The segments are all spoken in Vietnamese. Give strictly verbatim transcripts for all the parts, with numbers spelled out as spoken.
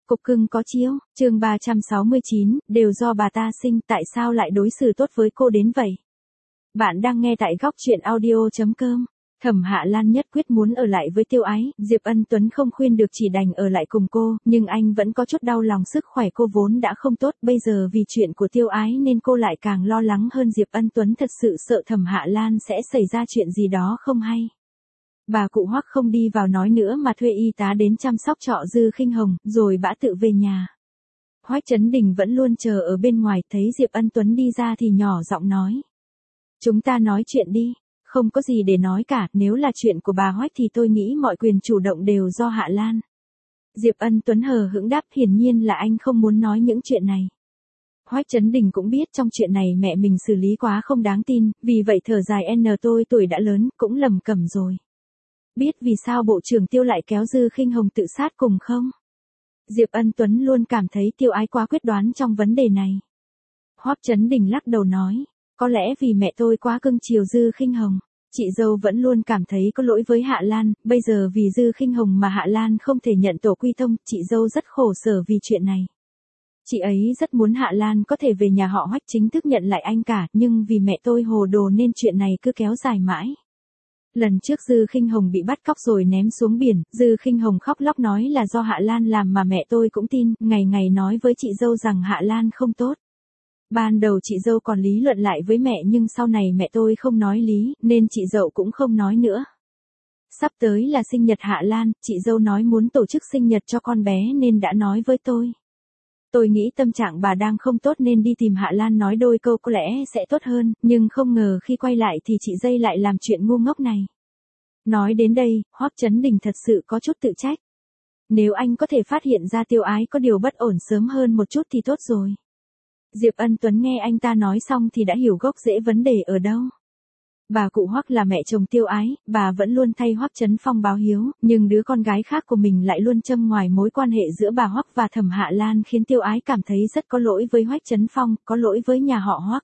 Cục cưng có chiếu, chương ba trăm sáu mươi chín, đều do bà ta sinh, tại sao lại đối xử tốt với cô đến vậy? Bạn đang nghe tại góc truyện audio chấm com. Thẩm Hạ Lan nhất quyết muốn ở lại với Tiêu Ái, Diệp Ân Tuấn không khuyên được chỉ đành ở lại cùng cô, nhưng anh vẫn có chút đau lòng, sức khỏe cô vốn đã không tốt, bây giờ vì chuyện của Tiêu Ái nên cô lại càng lo lắng hơn. Diệp Ân Tuấn thật sự sợ Thẩm Hạ Lan sẽ xảy ra chuyện gì đó không hay. Bà cụ Hoắc không đi vào nói nữa mà thuê y tá đến chăm sóc trọ Dư Khinh Hồng, rồi bã tự về nhà. Hoắc Chấn Đình vẫn luôn chờ ở bên ngoài, thấy Diệp Ân Tuấn đi ra thì nhỏ giọng nói. Chúng ta nói chuyện đi, không có gì để nói cả, nếu là chuyện của bà Hoắc thì tôi nghĩ mọi quyền chủ động đều do Hạ Lan. Diệp Ân Tuấn hờ hững đáp, hiển nhiên là anh không muốn nói những chuyện này. Hoắc Chấn Đình cũng biết trong chuyện này mẹ mình xử lý quá không đáng tin, vì vậy thở dài, n tôi tuổi đã lớn, cũng lầm cẩm rồi. Biết vì sao Bộ trưởng Tiêu lại kéo Dư Khinh Hồng tự sát cùng không? Diệp Ân Tuấn luôn cảm thấy Tiêu Ái quá quyết đoán trong vấn đề này. Hoắc Chấn Đình lắc đầu nói, có lẽ vì mẹ tôi quá cưng chiều Dư Khinh Hồng. Chị dâu vẫn luôn cảm thấy có lỗi với Hạ Lan, bây giờ vì Dư Khinh Hồng mà Hạ Lan không thể nhận tổ quy tông, chị dâu rất khổ sở vì chuyện này. Chị ấy rất muốn Hạ Lan có thể về nhà họ Hoắc chính thức nhận lại anh cả, nhưng vì mẹ tôi hồ đồ nên chuyện này cứ kéo dài mãi. Lần trước Dư Khinh Hồng bị bắt cóc rồi ném xuống biển, Dư Khinh Hồng khóc lóc nói là do Hạ Lan làm mà mẹ tôi cũng tin, ngày ngày nói với chị dâu rằng Hạ Lan không tốt. Ban đầu chị dâu còn lý luận lại với mẹ, nhưng sau này mẹ tôi không nói lý, nên chị dâu cũng không nói nữa. Sắp tới là sinh nhật Hạ Lan, chị dâu nói muốn tổ chức sinh nhật cho con bé nên đã nói với tôi. Tôi nghĩ tâm trạng bà đang không tốt nên đi tìm Hạ Lan nói đôi câu có lẽ sẽ tốt hơn, nhưng không ngờ khi quay lại thì chị dây lại làm chuyện ngu ngốc này. Nói đến đây, Hoắc Chấn Đình thật sự có chút tự trách. Nếu anh có thể phát hiện ra Tiêu Ái có điều bất ổn sớm hơn một chút thì tốt rồi. Diệp Ân Tuấn nghe anh ta nói xong thì đã hiểu gốc rễ vấn đề ở đâu. Bà cụ Hoắc là mẹ chồng Tiêu Ái, bà vẫn luôn thay Hoắc Chấn Phong báo hiếu, nhưng đứa con gái khác của mình lại luôn châm ngoài mối quan hệ giữa bà Hoắc và Thẩm Hạ Lan, khiến Tiêu Ái cảm thấy rất có lỗi với Hoắc Chấn Phong, có lỗi với nhà họ Hoắc.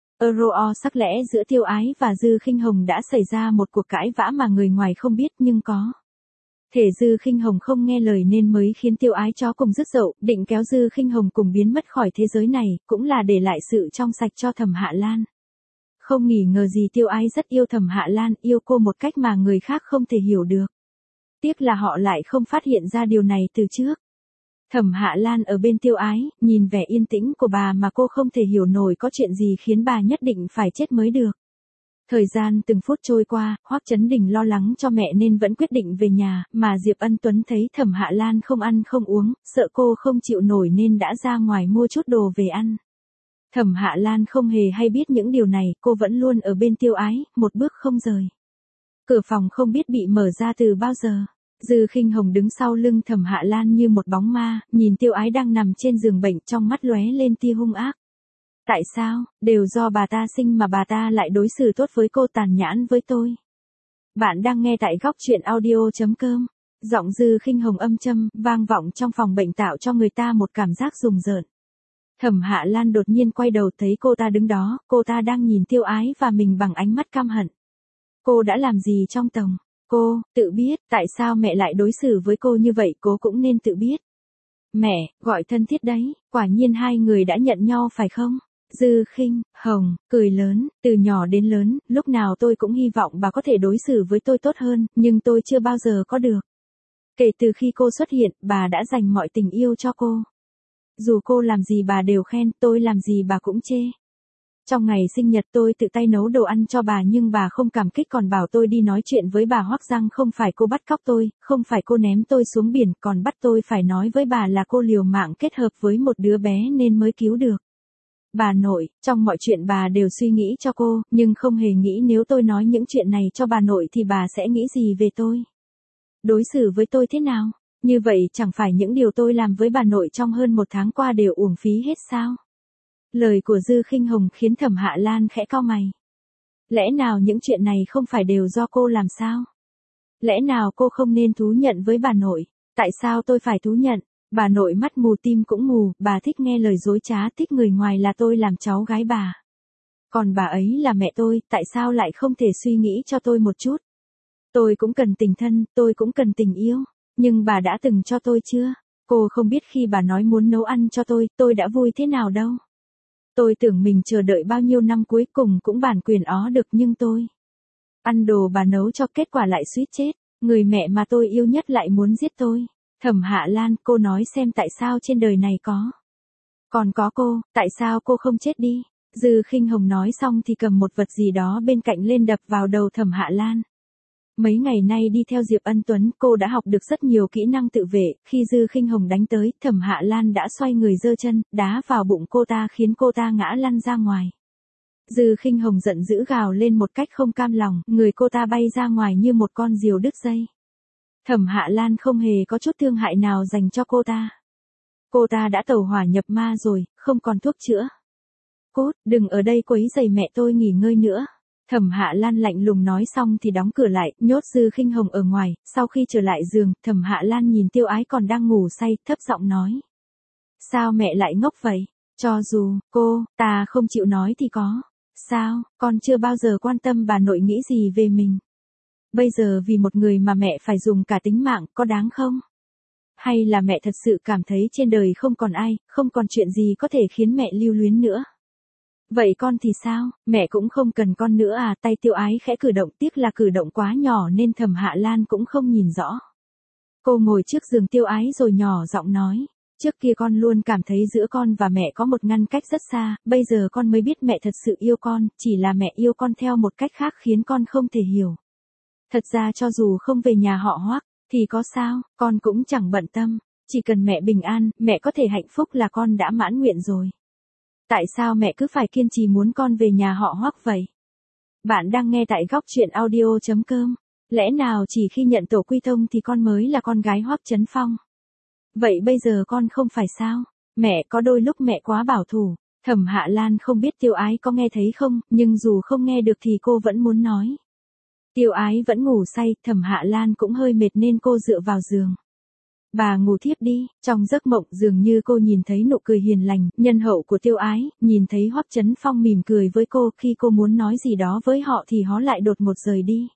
Euro sắc lẽ giữa Tiêu Ái và Dư Khinh Hồng đã xảy ra một cuộc cãi vã mà người ngoài không biết nhưng có. Thể Dư Khinh Hồng không nghe lời nên mới khiến Tiêu Ái chó cùng rứt dậu, định kéo Dư Khinh Hồng cùng biến mất khỏi thế giới này, cũng là để lại sự trong sạch cho Thẩm Hạ Lan. Không nghi ngờ gì Tiêu Ái rất yêu Thẩm Hạ Lan, yêu cô một cách mà người khác không thể hiểu được. Tiếc là họ lại không phát hiện ra điều này từ trước. Thẩm Hạ Lan ở bên Tiêu Ái, nhìn vẻ yên tĩnh của bà mà cô không thể hiểu nổi có chuyện gì khiến bà nhất định phải chết mới được. Thời gian từng phút trôi qua, Hoắc Chấn Đình lo lắng cho mẹ nên vẫn quyết định về nhà, mà Diệp Ân Tuấn thấy Thẩm Hạ Lan không ăn không uống, sợ cô không chịu nổi nên đã ra ngoài mua chút đồ về ăn. Thẩm Hạ Lan không hề hay biết những điều này, cô vẫn luôn ở bên Tiêu Ái, một bước không rời. Cửa phòng không biết bị mở ra từ bao giờ. Dư Khinh Hồng đứng sau lưng Thẩm Hạ Lan như một bóng ma, nhìn Tiêu Ái đang nằm trên giường bệnh, trong mắt lóe lên tia hung ác. Tại sao, đều do bà ta sinh mà bà ta lại đối xử tốt với cô, tàn nhẫn với tôi. Bạn đang nghe tại góc truyện audio chấm com. Giọng Dư Khinh Hồng âm châm, vang vọng trong phòng bệnh tạo cho người ta một cảm giác rùng rợn. Thẩm Hạ Lan đột nhiên quay đầu thấy cô ta đứng đó, cô ta đang nhìn Tiêu Ái và mình bằng ánh mắt căm hận. Cô đã làm gì trong tầng? Cô, tự biết, tại sao mẹ lại đối xử với cô như vậy, cô cũng nên tự biết. Mẹ, gọi thân thiết đấy, quả nhiên hai người đã nhận nhau phải không? Dư Khinh Hồng cười lớn, từ nhỏ đến lớn, lúc nào tôi cũng hy vọng bà có thể đối xử với tôi tốt hơn, nhưng tôi chưa bao giờ có được. Kể từ khi cô xuất hiện, bà đã dành mọi tình yêu cho cô. Dù cô làm gì bà đều khen, tôi làm gì bà cũng chê. Trong ngày sinh nhật tôi tự tay nấu đồ ăn cho bà nhưng bà không cảm kích, còn bảo tôi đi nói chuyện với bà Hoắc rằng không phải cô bắt cóc tôi, không phải cô ném tôi xuống biển, còn bắt tôi phải nói với bà là cô liều mạng kết hợp với một đứa bé nên mới cứu được. Bà nội, trong mọi chuyện bà đều suy nghĩ cho cô, nhưng không hề nghĩ nếu tôi nói những chuyện này cho bà nội thì bà sẽ nghĩ gì về tôi. Đối xử với tôi thế nào? Như vậy chẳng phải những điều tôi làm với bà nội trong hơn một tháng qua đều uổng phí hết sao? Lời của Dư Khinh Hồng khiến Thẩm Hạ Lan khẽ cau mày. Lẽ nào những chuyện này không phải đều do cô làm sao? Lẽ nào cô không nên thú nhận với bà nội? Tại sao tôi phải thú nhận? Bà nội mắt mù tim cũng mù, bà thích nghe lời dối trá, thích người ngoài là tôi làm cháu gái bà. Còn bà ấy là mẹ tôi, tại sao lại không thể suy nghĩ cho tôi một chút? Tôi cũng cần tình thân, tôi cũng cần tình yêu. Nhưng bà đã từng cho tôi chưa? Cô không biết khi bà nói muốn nấu ăn cho tôi, tôi đã vui thế nào đâu. Tôi tưởng mình chờ đợi bao nhiêu năm cuối cùng cũng bản quyền ó được nhưng tôi ăn đồ bà nấu cho kết quả lại suýt chết. Người mẹ mà tôi yêu nhất lại muốn giết tôi. Thẩm Hạ Lan, cô nói xem tại sao trên đời này có. Còn có cô, tại sao cô không chết đi? Dư Khinh Hồng nói xong thì cầm một vật gì đó bên cạnh lên đập vào đầu Thẩm Hạ Lan. Mấy ngày nay đi theo Diệp Ân Tuấn, cô đã học được rất nhiều kỹ năng tự vệ, khi Dư Khinh Hồng đánh tới, Thẩm Hạ Lan đã xoay người giơ chân, đá vào bụng cô ta khiến cô ta ngã lăn ra ngoài. Dư Khinh Hồng giận dữ gào lên một cách không cam lòng, người cô ta bay ra ngoài như một con diều đứt dây. Thẩm Hạ Lan không hề có chút thương hại nào dành cho cô ta. Cô ta đã tẩu hỏa nhập ma rồi, không còn thuốc chữa. Cốt, đừng ở đây quấy rầy mẹ tôi nghỉ ngơi nữa. Thẩm Hạ Lan lạnh lùng nói xong thì đóng cửa lại, nhốt Dư Khinh Hồng ở ngoài. Sau khi trở lại giường, Thẩm Hạ Lan nhìn Tiêu Ái còn đang ngủ say, thấp giọng nói. Sao mẹ lại ngốc vậy? Cho dù, cô, ta không chịu nói thì có. Sao, con chưa bao giờ quan tâm bà nội nghĩ gì về mình. Bây giờ vì một người mà mẹ phải dùng cả tính mạng, có đáng không? Hay là mẹ thật sự cảm thấy trên đời không còn ai, không còn chuyện gì có thể khiến mẹ lưu luyến nữa? Vậy con thì sao, mẹ cũng không cần con nữa à? Tay Tiêu Ái khẽ cử động, tiếc là cử động quá nhỏ nên Thẩm Hạ Lan cũng không nhìn rõ. Cô ngồi trước giường Tiêu Ái rồi nhỏ giọng nói. Trước kia con luôn cảm thấy giữa con và mẹ có một ngăn cách rất xa, bây giờ con mới biết mẹ thật sự yêu con, chỉ là mẹ yêu con theo một cách khác khiến con không thể hiểu. Thật ra cho dù không về nhà họ Hoắc, thì có sao, con cũng chẳng bận tâm, chỉ cần mẹ bình an, mẹ có thể hạnh phúc là con đã mãn nguyện rồi. Tại sao mẹ cứ phải kiên trì muốn con về nhà họ Hoắc vậy? Bạn đang nghe tại góc truyện audio chấm com. Lẽ nào chỉ khi nhận tổ quy tông thì con mới là con gái Hoắc Chấn Phong? Vậy bây giờ con không phải sao? Mẹ, có đôi lúc mẹ quá bảo thủ. Thẩm Hạ Lan không biết Tiêu Ái có nghe thấy không, nhưng dù không nghe được thì cô vẫn muốn nói. Tiêu Ái vẫn ngủ say, Thẩm Hạ Lan cũng hơi mệt nên cô dựa vào giường. Bà ngủ thiếp đi, trong giấc mộng dường như cô nhìn thấy nụ cười hiền lành, nhân hậu của Tiêu Ái, nhìn thấy Hoắc Chấn Phong mỉm cười với cô, khi cô muốn nói gì đó với họ thì họ lại đột một rời đi.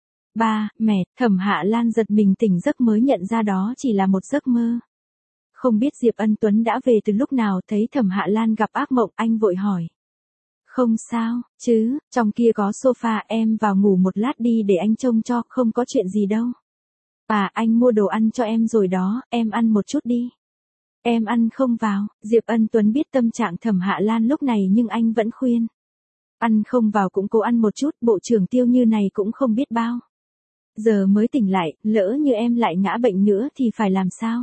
Ba, mẹ, Thẩm Hạ Lan giật mình tỉnh giấc mới nhận ra đó chỉ là một giấc mơ. Không biết Diệp Ân Tuấn đã về từ lúc nào, thấy Thẩm Hạ Lan gặp ác mộng, anh vội hỏi. Không sao, chứ, trong kia có sofa, em vào ngủ một lát đi để anh trông cho, không có chuyện gì đâu. À, anh mua đồ ăn cho em rồi đó, em ăn một chút đi. Em ăn không vào, Diệp Ân Tuấn biết tâm trạng Thẩm Hạ Lan lúc này nhưng anh vẫn khuyên. Ăn không vào cũng cố ăn một chút, bộ trưởng Tiêu như này cũng không biết bao. Giờ mới tỉnh lại, lỡ như em lại ngã bệnh nữa thì phải làm sao?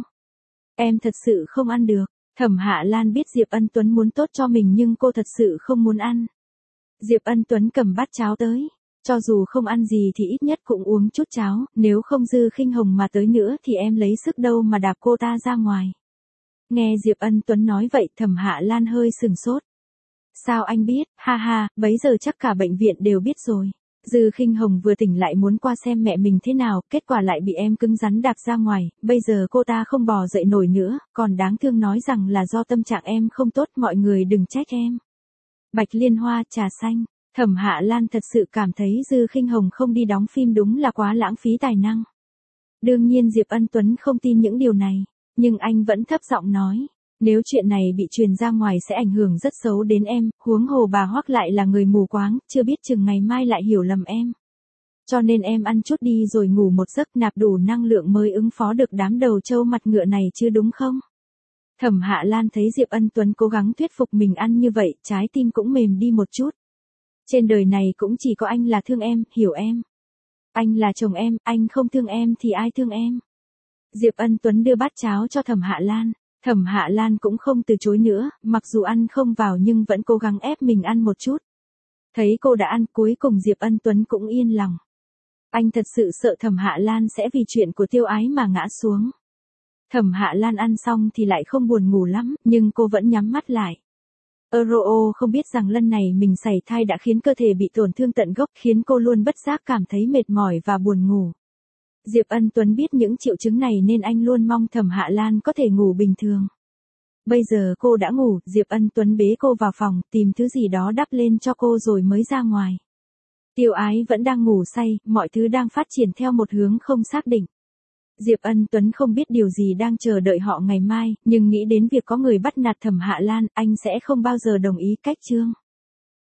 Em thật sự không ăn được. Thẩm Hạ Lan biết Diệp Ân Tuấn muốn tốt cho mình nhưng cô thật sự không muốn ăn. Diệp Ân Tuấn cầm bát cháo tới. Cho dù không ăn gì thì ít nhất cũng uống chút cháo, nếu không Dư Khinh Hồng mà tới nữa thì em lấy sức đâu mà đạp cô ta ra ngoài. Nghe Diệp Ân Tuấn nói vậy, Thẩm Hạ Lan hơi sừng sốt. Sao anh biết, ha ha, bấy giờ chắc cả bệnh viện đều biết rồi. Dư Khinh Hồng vừa tỉnh lại muốn qua xem mẹ mình thế nào, kết quả lại bị em cứng rắn đạp ra ngoài, bây giờ cô ta không bò dậy nổi nữa, còn đáng thương nói rằng là do tâm trạng em không tốt, mọi người đừng trách em. Bạch Liên Hoa trà xanh, Thẩm Hạ Lan thật sự cảm thấy Dư Khinh Hồng không đi đóng phim đúng là quá lãng phí tài năng. Đương nhiên Diệp Ân Tuấn không tin những điều này, nhưng anh vẫn thấp giọng nói. Nếu chuyện này bị truyền ra ngoài sẽ ảnh hưởng rất xấu đến em, huống hồ bà Hoắc lại là người mù quáng, chưa biết chừng ngày mai lại hiểu lầm em. Cho nên em ăn chút đi rồi ngủ một giấc nạp đủ năng lượng mới ứng phó được đám đầu trâu mặt ngựa này chứ đúng không? Thẩm Hạ Lan thấy Diệp Ân Tuấn cố gắng thuyết phục mình ăn như vậy, trái tim cũng mềm đi một chút. Trên đời này cũng chỉ có anh là thương em, hiểu em. Anh là chồng em, anh không thương em thì ai thương em? Diệp Ân Tuấn đưa bát cháo cho Thẩm Hạ Lan. Thẩm Hạ Lan cũng không từ chối nữa, mặc dù ăn không vào nhưng vẫn cố gắng ép mình ăn một chút. Thấy cô đã ăn, cuối cùng Diệp Ân Tuấn cũng yên lòng. Anh thật sự sợ Thẩm Hạ Lan sẽ vì chuyện của Tiêu Ái mà ngã xuống. Thẩm Hạ Lan ăn xong thì lại không buồn ngủ lắm, nhưng cô vẫn nhắm mắt lại. Euro không biết rằng lần này mình sảy thai đã khiến cơ thể bị tổn thương tận gốc, khiến cô luôn bất giác cảm thấy mệt mỏi và buồn ngủ. Diệp Ân Tuấn biết những triệu chứng này nên anh luôn mong Thẩm Hạ Lan có thể ngủ bình thường. Bây giờ cô đã ngủ, Diệp Ân Tuấn bế cô vào phòng, tìm thứ gì đó đắp lên cho cô rồi mới ra ngoài. Tiêu Ái vẫn đang ngủ say, mọi thứ đang phát triển theo một hướng không xác định. Diệp Ân Tuấn không biết điều gì đang chờ đợi họ ngày mai, nhưng nghĩ đến việc có người bắt nạt Thẩm Hạ Lan, anh sẽ không bao giờ đồng ý cách Trương